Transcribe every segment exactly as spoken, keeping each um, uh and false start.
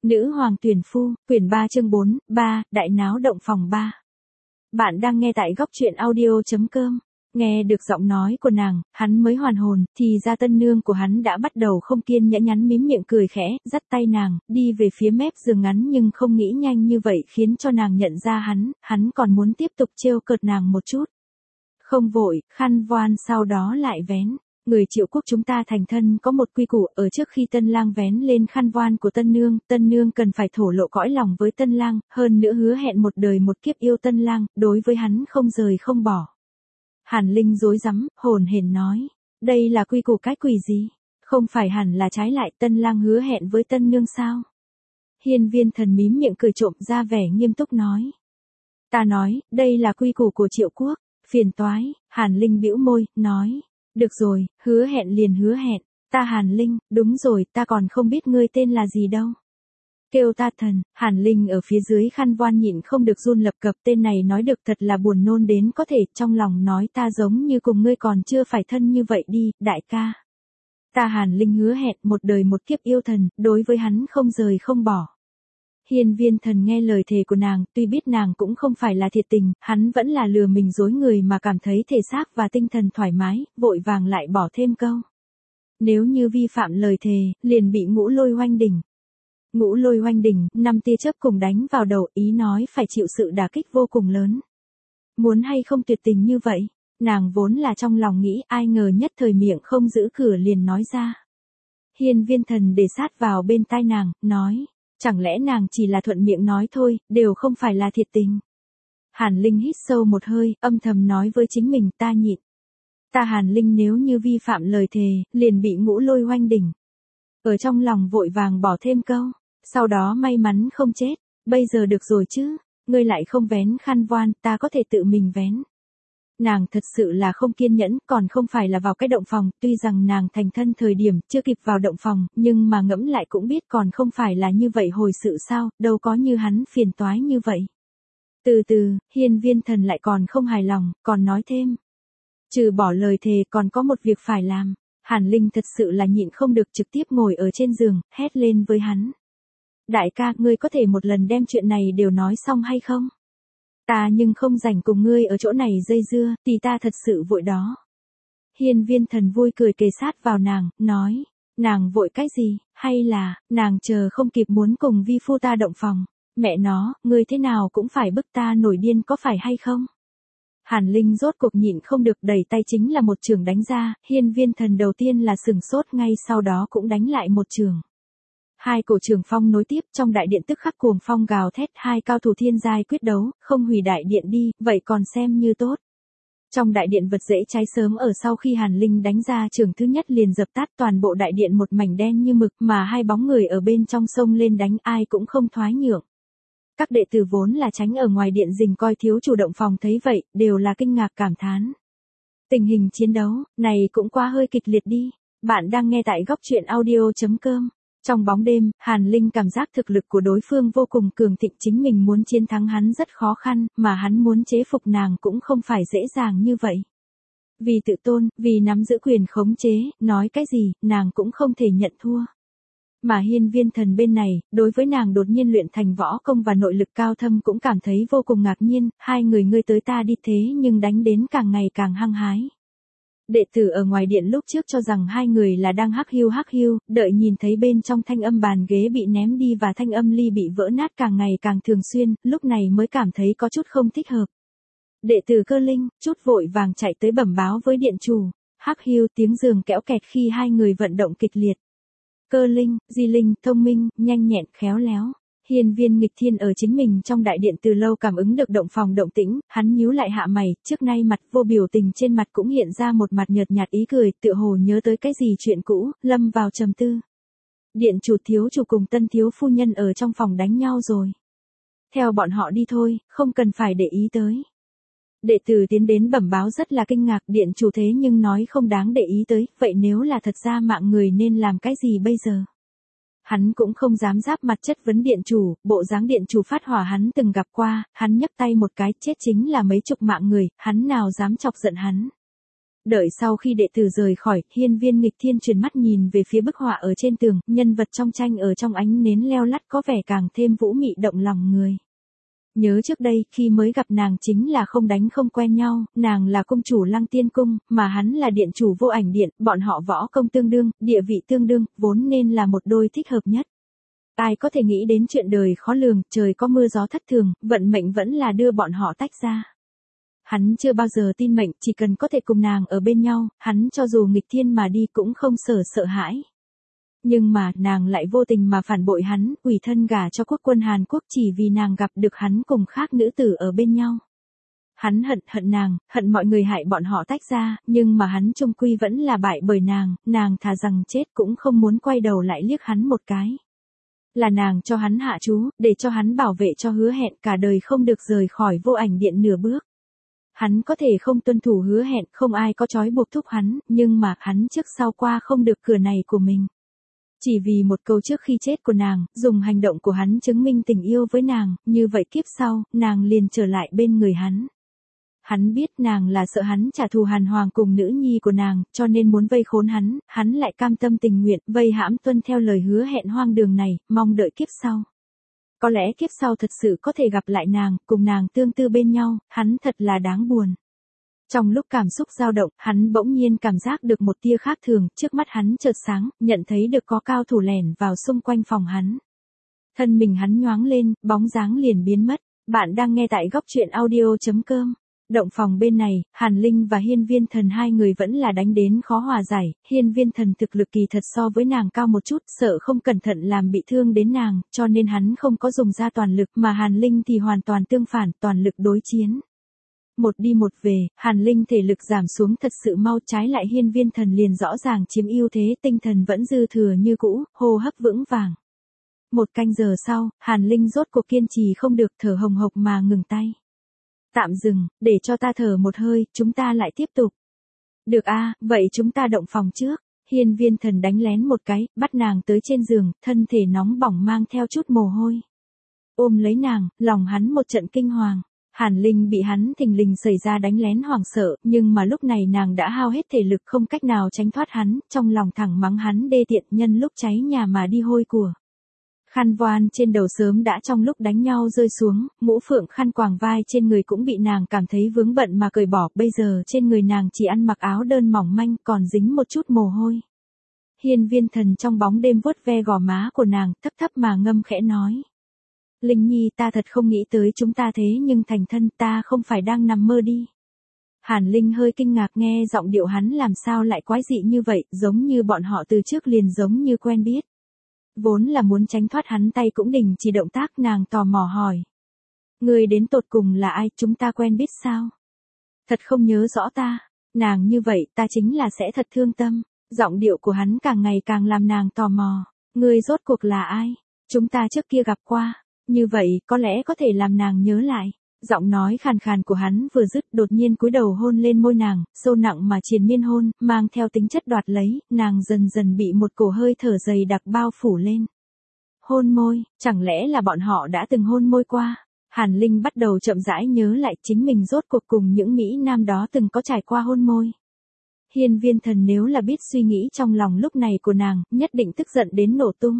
Nữ hoàng tuyển phu, quyển ba chương bốn, ba, đại náo động phòng ba. Bạn đang nghe tại góc truyện audio.com. Nghe được giọng nói của nàng, hắn mới hoàn hồn, thì ra tân nương của hắn đã bắt đầu không kiên nhẫn nhắn mím miệng cười khẽ, dắt tay nàng, đi về phía mép giường ngắn nhưng không nghĩ nhanh như vậy khiến cho nàng nhận ra hắn, hắn còn muốn tiếp tục trêu cợt nàng một chút. Không vội, khăn voan sau đó lại vén. Người Triệu Quốc chúng ta thành thân có một quy củ, ở trước khi tân lang vén lên khăn voan của tân nương, tân nương cần phải thổ lộ cõi lòng với tân lang, hơn nữa hứa hẹn một đời một kiếp yêu tân lang, đối với hắn không rời không bỏ. Hàn Linh rối rắm, hồn hển nói, đây là quy củ cái quỷ gì? Không phải hẳn là trái lại tân lang hứa hẹn với tân nương sao? Hiên Viên Thần mím miệng cười trộm ra vẻ nghiêm túc nói. Ta nói, đây là quy củ của Triệu Quốc, phiền toái. Hàn Linh bĩu môi, nói. Được rồi, hứa hẹn liền hứa hẹn, ta Hàn Linh, đúng rồi, ta còn không biết ngươi tên là gì đâu. Kêu ta Thần. Hàn Linh ở phía dưới khăn voan nhịn không được run lập cập, tên này nói được thật là buồn nôn đến có thể, trong lòng nói ta giống như cùng ngươi còn chưa phải thân như vậy đi, đại ca. Ta Hàn Linh hứa hẹn một đời một kiếp yêu thần, đối với hắn không rời không bỏ. Hiên Viên Thần nghe lời thề của nàng, tuy biết nàng cũng không phải là thiệt tình, hắn vẫn là lừa mình dối người mà cảm thấy thể xác và tinh thần thoải mái, vội vàng lại bỏ thêm câu. Nếu như vi phạm lời thề, liền bị Ngũ Lôi Oanh đỉnh. Ngũ Lôi Oanh đỉnh, năm tia chớp cùng đánh vào đầu, ý nói phải chịu sự đả kích vô cùng lớn. Muốn hay không tuyệt tình như vậy, nàng vốn là trong lòng nghĩ, ai ngờ nhất thời miệng không giữ cửa liền nói ra. Hiên Viên Thần để sát vào bên tai nàng, nói. Chẳng lẽ nàng chỉ là thuận miệng nói thôi, đều không phải là thiệt tình. Hàn Linh hít sâu một hơi, âm thầm nói với chính mình, ta nhịn. Ta Hàn Linh nếu như vi phạm lời thề, liền bị Ngũ Lôi Oanh đỉnh. Ở trong lòng vội vàng bỏ thêm câu, sau đó may mắn không chết, bây giờ được rồi chứ, ngươi lại không vén khăn voan, ta có thể tự mình vén. Nàng thật sự là không kiên nhẫn, còn không phải là vào cái động phòng, tuy rằng nàng thành thân thời điểm chưa kịp vào động phòng, nhưng mà ngẫm lại cũng biết còn không phải là như vậy hồi sự sao, đâu có như hắn phiền toái như vậy. Từ từ, Hiên Viên Thần lại còn không hài lòng, còn nói thêm. Trừ bỏ lời thề còn có một việc phải làm. Hàn Linh thật sự là nhịn không được trực tiếp ngồi ở trên giường, hét lên với hắn. Đại ca, ngươi có thể một lần đem chuyện này đều nói xong hay không? Ta nhưng không rảnh cùng ngươi ở chỗ này dây dưa, thì ta thật sự vội đó. Hiên Viên Thần vui cười kề sát vào nàng, nói, nàng vội cái gì, hay là, nàng chờ không kịp muốn cùng vi phu ta động phòng, mẹ nó, ngươi thế nào cũng phải bức ta nổi điên có phải hay không? Hàn Linh rốt cuộc nhịn không được đẩy tay chính là một trường đánh ra, Hiên Viên Thần đầu tiên là sừng sốt ngay sau đó cũng đánh lại một trường. Hai cổ trường phong nối tiếp trong đại điện tức khắc cuồng phong gào thét, hai cao thủ thiên giai quyết đấu, không hủy đại điện đi, vậy còn xem như tốt. Trong đại điện vật dễ cháy sớm ở sau khi Hàn Linh đánh ra trường thứ nhất liền dập tắt, toàn bộ đại điện một mảnh đen như mực mà hai bóng người ở bên trong sông lên đánh ai cũng không thoái nhượng. Các đệ tử vốn là tránh ở ngoài điện rình coi thiếu chủ động phòng thấy vậy, đều là kinh ngạc cảm thán. Tình hình chiến đấu, này cũng quá hơi kịch liệt đi. Bạn đang nghe tại góc truyện audio.com. Trong bóng đêm, Hàn Linh cảm giác thực lực của đối phương vô cùng cường thịnh, chính mình muốn chiến thắng hắn rất khó khăn, mà hắn muốn chế phục nàng cũng không phải dễ dàng như vậy. Vì tự tôn, vì nắm giữ quyền khống chế, nói cái gì, nàng cũng không thể nhận thua. Mà Hiên Viên Thần bên này, đối với nàng đột nhiên luyện thành võ công và nội lực cao thâm cũng cảm thấy vô cùng ngạc nhiên, hai người ngươi tới ta đi thế nhưng đánh đến càng ngày càng hăng hái. Đệ tử ở ngoài điện lúc trước cho rằng hai người là đang hắc hiu hắc hiu, đợi nhìn thấy bên trong thanh âm bàn ghế bị ném đi và thanh âm ly bị vỡ nát càng ngày càng thường xuyên, lúc này mới cảm thấy có chút không thích hợp. Đệ tử Cơ Linh, chút vội vàng chạy tới bẩm báo với điện chủ, hắc hiu tiếng giường kéo kẹt khi hai người vận động kịch liệt. Cơ Linh, Di Linh, thông minh, nhanh nhẹn, khéo léo. Hiên Viên Nghịch Thiên ở chính mình trong đại điện từ lâu cảm ứng được động phòng động tĩnh, hắn nhíu lại hạ mày, trước nay mặt vô biểu tình trên mặt cũng hiện ra một mặt nhợt nhạt ý cười, tựa hồ nhớ tới cái gì chuyện cũ, lâm vào trầm tư. Điện chủ thiếu chủ cùng tân thiếu phu nhân ở trong phòng đánh nhau rồi. Theo bọn họ đi thôi, không cần phải để ý tới. Đệ tử tiến đến bẩm báo rất là kinh ngạc, điện chủ thế nhưng nói không đáng để ý tới, vậy nếu là thật ra mạng người nên làm cái gì bây giờ? Hắn cũng không dám giáp mặt chất vấn điện chủ, bộ dáng điện chủ phát hỏa hắn từng gặp qua, hắn nhấc tay một cái, chết chính là mấy chục mạng người, hắn nào dám chọc giận hắn. Đợi sau khi đệ tử rời khỏi, Hiên Viên Nghịch Thiên chuyển mắt nhìn về phía bức họa ở trên tường, nhân vật trong tranh ở trong ánh nến leo lắt có vẻ càng thêm vũ mị động lòng người. Nhớ trước đây, khi mới gặp nàng chính là không đánh không quen nhau, nàng là cung chủ Lăng Tiên Cung, mà hắn là điện chủ Vô Ảnh Điện, bọn họ võ công tương đương, địa vị tương đương, vốn nên là một đôi thích hợp nhất. Ai có thể nghĩ đến chuyện đời khó lường, trời có mưa gió thất thường, vận mệnh vẫn là đưa bọn họ tách ra. Hắn chưa bao giờ tin mệnh, chỉ cần có thể cùng nàng ở bên nhau, hắn cho dù nghịch thiên mà đi cũng không sợ sợ hãi. Nhưng mà, nàng lại vô tình mà phản bội hắn, ủy thân gả cho quốc quân Hàn Quốc chỉ vì nàng gặp được hắn cùng khác nữ tử ở bên nhau. Hắn hận hận nàng, hận mọi người hại bọn họ tách ra, nhưng mà hắn chung quy vẫn là bại bởi nàng, nàng thà rằng chết cũng không muốn quay đầu lại liếc hắn một cái. Là nàng cho hắn hạ chú, để cho hắn bảo vệ cho hứa hẹn cả đời không được rời khỏi Vô Ảnh Điện nửa bước. Hắn có thể không tuân thủ hứa hẹn, không ai có trói buộc thúc hắn, nhưng mà hắn trước sau qua không được cửa này của mình. Chỉ vì một câu trước khi chết của nàng, dùng hành động của hắn chứng minh tình yêu với nàng, như vậy kiếp sau, nàng liền trở lại bên người hắn. Hắn biết nàng là sợ hắn trả thù Hàn Hoàng cùng nữ nhi của nàng, cho nên muốn vây khốn hắn, hắn lại cam tâm tình nguyện, vây hãm tuân theo lời hứa hẹn hoang đường này, mong đợi kiếp sau. Có lẽ kiếp sau thật sự có thể gặp lại nàng, cùng nàng tương tư bên nhau, hắn thật là đáng buồn. Trong lúc cảm xúc dao động, hắn bỗng nhiên cảm giác được một tia khác thường, trước mắt hắn chợt sáng, nhận thấy được có cao thủ lẻn vào xung quanh phòng hắn. Thân mình hắn nhoáng lên, bóng dáng liền biến mất. Bạn đang nghe tại góc truyện audio chấm com. Động phòng bên này, Hàn Linh và Hiên Viên Thần hai người vẫn là đánh đến khó hòa giải, Hiên Viên Thần thực lực kỳ thật so với nàng cao một chút, sợ không cẩn thận làm bị thương đến nàng, cho nên hắn không có dùng ra toàn lực, mà Hàn Linh thì hoàn toàn tương phản, toàn lực đối chiến. Một đi một về, Hàn Linh thể lực giảm xuống thật sự mau, trái lại Hiên Viên Thần liền rõ ràng chiếm ưu thế, tinh thần vẫn dư thừa như cũ, hô hấp vững vàng. Một canh giờ sau, Hàn Linh rốt cuộc kiên trì không được, thở hồng hộc mà ngừng tay. Tạm dừng, để cho ta thở một hơi, chúng ta lại tiếp tục. Được a, vậy chúng ta động phòng trước. Hiên Viên Thần đánh lén một cái, bắt nàng tới trên giường, thân thể nóng bỏng mang theo chút mồ hôi. Ôm lấy nàng, lòng hắn một trận kinh hoàng. Hàn Linh bị hắn thình lình xảy ra đánh lén hoảng sợ, nhưng mà lúc này nàng đã hao hết thể lực không cách nào tránh thoát hắn, trong lòng thẳng mắng hắn đê tiện nhân lúc cháy nhà mà đi hôi của. Khăn voan trên đầu sớm đã trong lúc đánh nhau rơi xuống, mũ phượng khăn quàng vai trên người cũng bị nàng cảm thấy vướng bận mà cởi bỏ, bây giờ trên người nàng chỉ ăn mặc áo đơn mỏng manh còn dính một chút mồ hôi. Hiên Viên Thần trong bóng đêm vuốt ve gò má của nàng, thấp thấp mà ngâm khẽ nói. Linh Nhi, ta thật không nghĩ tới chúng ta thế nhưng thành thân, ta không phải đang nằm mơ đi. Hàn Linh hơi kinh ngạc nghe giọng điệu hắn làm sao lại quái dị như vậy, giống như bọn họ từ trước liền giống như quen biết. Vốn là muốn tránh thoát hắn tay cũng đình chỉ động tác, nàng tò mò hỏi. Người đến tột cùng là ai, chúng ta quen biết sao? Thật không nhớ rõ ta. Nàng như vậy, ta chính là sẽ thật thương tâm. Giọng điệu của hắn càng ngày càng làm nàng tò mò. Người rốt cuộc là ai? Chúng ta trước kia gặp qua. Như vậy, có lẽ có thể làm nàng nhớ lại. Giọng nói khàn khàn của hắn vừa dứt, đột nhiên cúi đầu hôn lên môi nàng, sâu nặng mà triền miên hôn, mang theo tính chất đoạt lấy, nàng dần dần bị một cổ hơi thở dày đặc bao phủ lên. Hôn môi, chẳng lẽ là bọn họ đã từng hôn môi qua? Hàn Linh bắt đầu chậm rãi nhớ lại chính mình rốt cuộc cùng những Mỹ Nam đó từng có trải qua hôn môi. Hiên Viên Thần nếu là biết suy nghĩ trong lòng lúc này của nàng, nhất định tức giận đến nổ tung.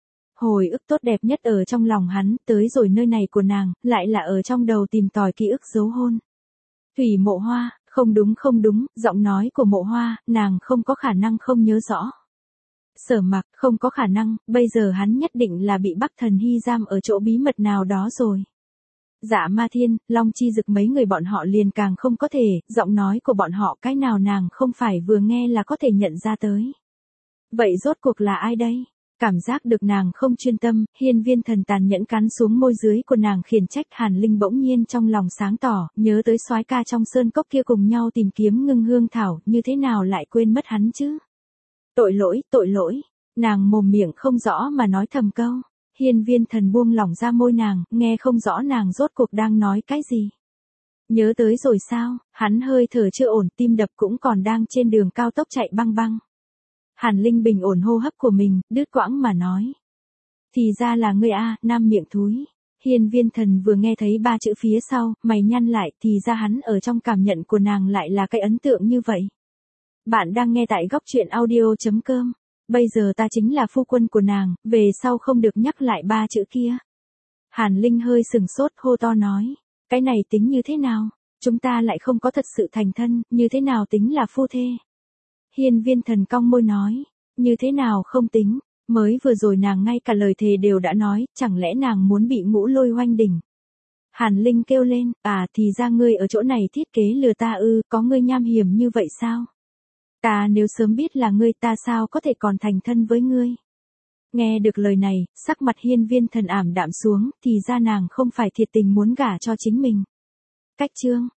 Hồi ức tốt đẹp nhất ở trong lòng hắn, tới rồi nơi này của nàng, lại là ở trong đầu tìm tòi ký ức dấu hôn. Thủy Mộ Hoa, không đúng không đúng, giọng nói của Mộ Hoa, nàng không có khả năng không nhớ rõ. Sở Mặc, không có khả năng, bây giờ hắn nhất định là bị Bắc Thần Hy giam ở chỗ bí mật nào đó rồi. Dạ Ma Thiên, Long Chi Dực mấy người bọn họ liền càng không có thể, giọng nói của bọn họ cái nào nàng không phải vừa nghe là có thể nhận ra tới. Vậy rốt cuộc là ai đây? Cảm giác được nàng không chuyên tâm, Hiên Viên Thần tàn nhẫn cắn xuống môi dưới của nàng khiển trách. Hàn Linh bỗng nhiên trong lòng sáng tỏ, nhớ tới soái ca trong sơn cốc kia cùng nhau tìm kiếm ngưng hương thảo, như thế nào lại quên mất hắn chứ? Tội lỗi, tội lỗi, nàng mồm miệng không rõ mà nói thầm câu. Hiên Viên Thần buông lỏng ra môi nàng, nghe không rõ nàng rốt cuộc đang nói cái gì. Nhớ tới rồi sao, hắn hơi thở chưa ổn, tim đập cũng còn đang trên đường cao tốc chạy băng băng. Hàn Linh bình ổn hô hấp của mình, đứt quãng mà nói. Thì ra là ngươi a, nam miệng thúi. Hiên Viên Thần vừa nghe thấy ba chữ phía sau, mày nhăn lại, thì ra hắn ở trong cảm nhận của nàng lại là cái ấn tượng như vậy. Bạn đang nghe tại góc chuyện audio.com. Bây giờ ta chính là phu quân của nàng, về sau không được nhắc lại ba chữ kia. Hàn Linh hơi sừng sốt hô to nói. Cái này tính như thế nào? Chúng ta lại không có thật sự thành thân, như thế nào tính là phu thê? Hiên Viên Thần cong môi nói. Như thế nào không tính? Mới vừa rồi nàng ngay cả lời thề đều đã nói, chẳng lẽ nàng muốn bị Ngũ Lôi hoanh đỉnh? Hàn Linh kêu lên, à thì ra ngươi ở chỗ này thiết kế lừa ta ư, có ngươi nham hiểm như vậy sao? Ta nếu sớm biết là ngươi ta sao có thể còn thành thân với ngươi? Nghe được lời này, sắc mặt Hiên Viên Thần ảm đạm xuống, thì ra nàng không phải thiệt tình muốn gả cho chính mình. Cách chương,